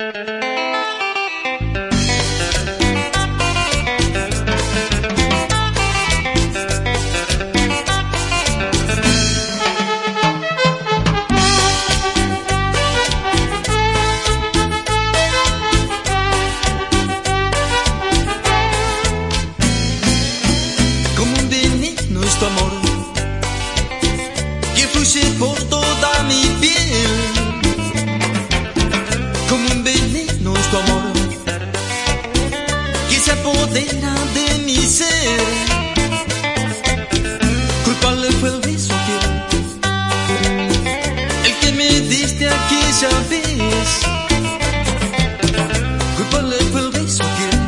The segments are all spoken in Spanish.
Amor que fluye por toda mi piel, como un veneno es tu amor que se apodera de mi ser. Culpable fue el beso el que me diste aquella vez. Culpable fue el beso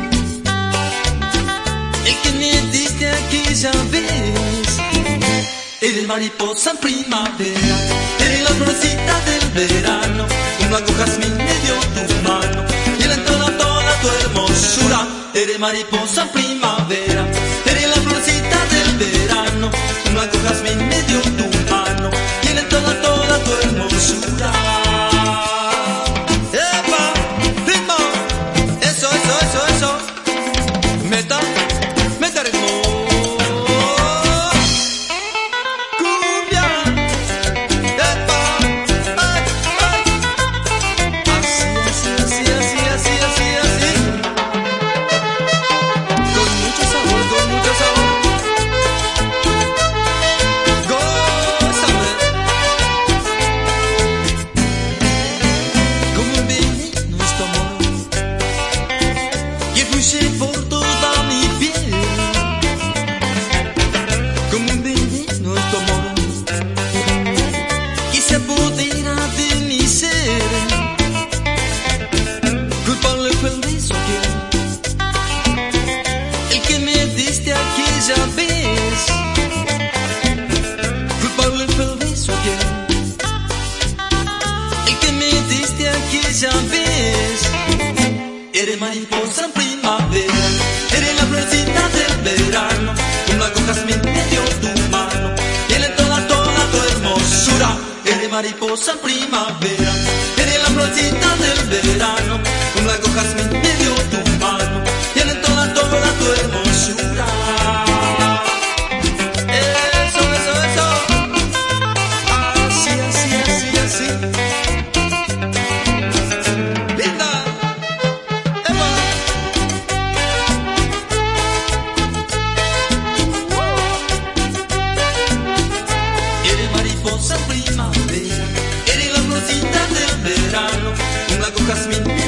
el que me diste aquella vez. Eres mariposa en primavera, eres la florecita del verano, un blanco jazmín me dio tu mano y él entona toda tu hermosura. Eres mariposa en primavera, eres la florecita del verano, un blanco jazmín me dio tu mano y él entona toda tu hermosura. ¡Epa! ¡Ritmo! Eso, eso, eso, eso. Meta, meta ritmo. Por toda mi piel, como un veneno es tu amor que se apodera de mi ser. Culpable fue el beso el que me diste aquella vez. Culpable fue el beso el que me diste aquella vez. Eres mariposa en primavera, eres la florecita del verano, un blanco jazmín me dio tu mano y él entona toda tu hermosura. Eres mariposa en primavera, eres la florecita del verano, un blanco jazmín me dio tu mano y él entona toda tu hermosura. Eso, eso, eso. Así, así, así, así. Primavera, eres la florcita del verano, un blanco jazmín.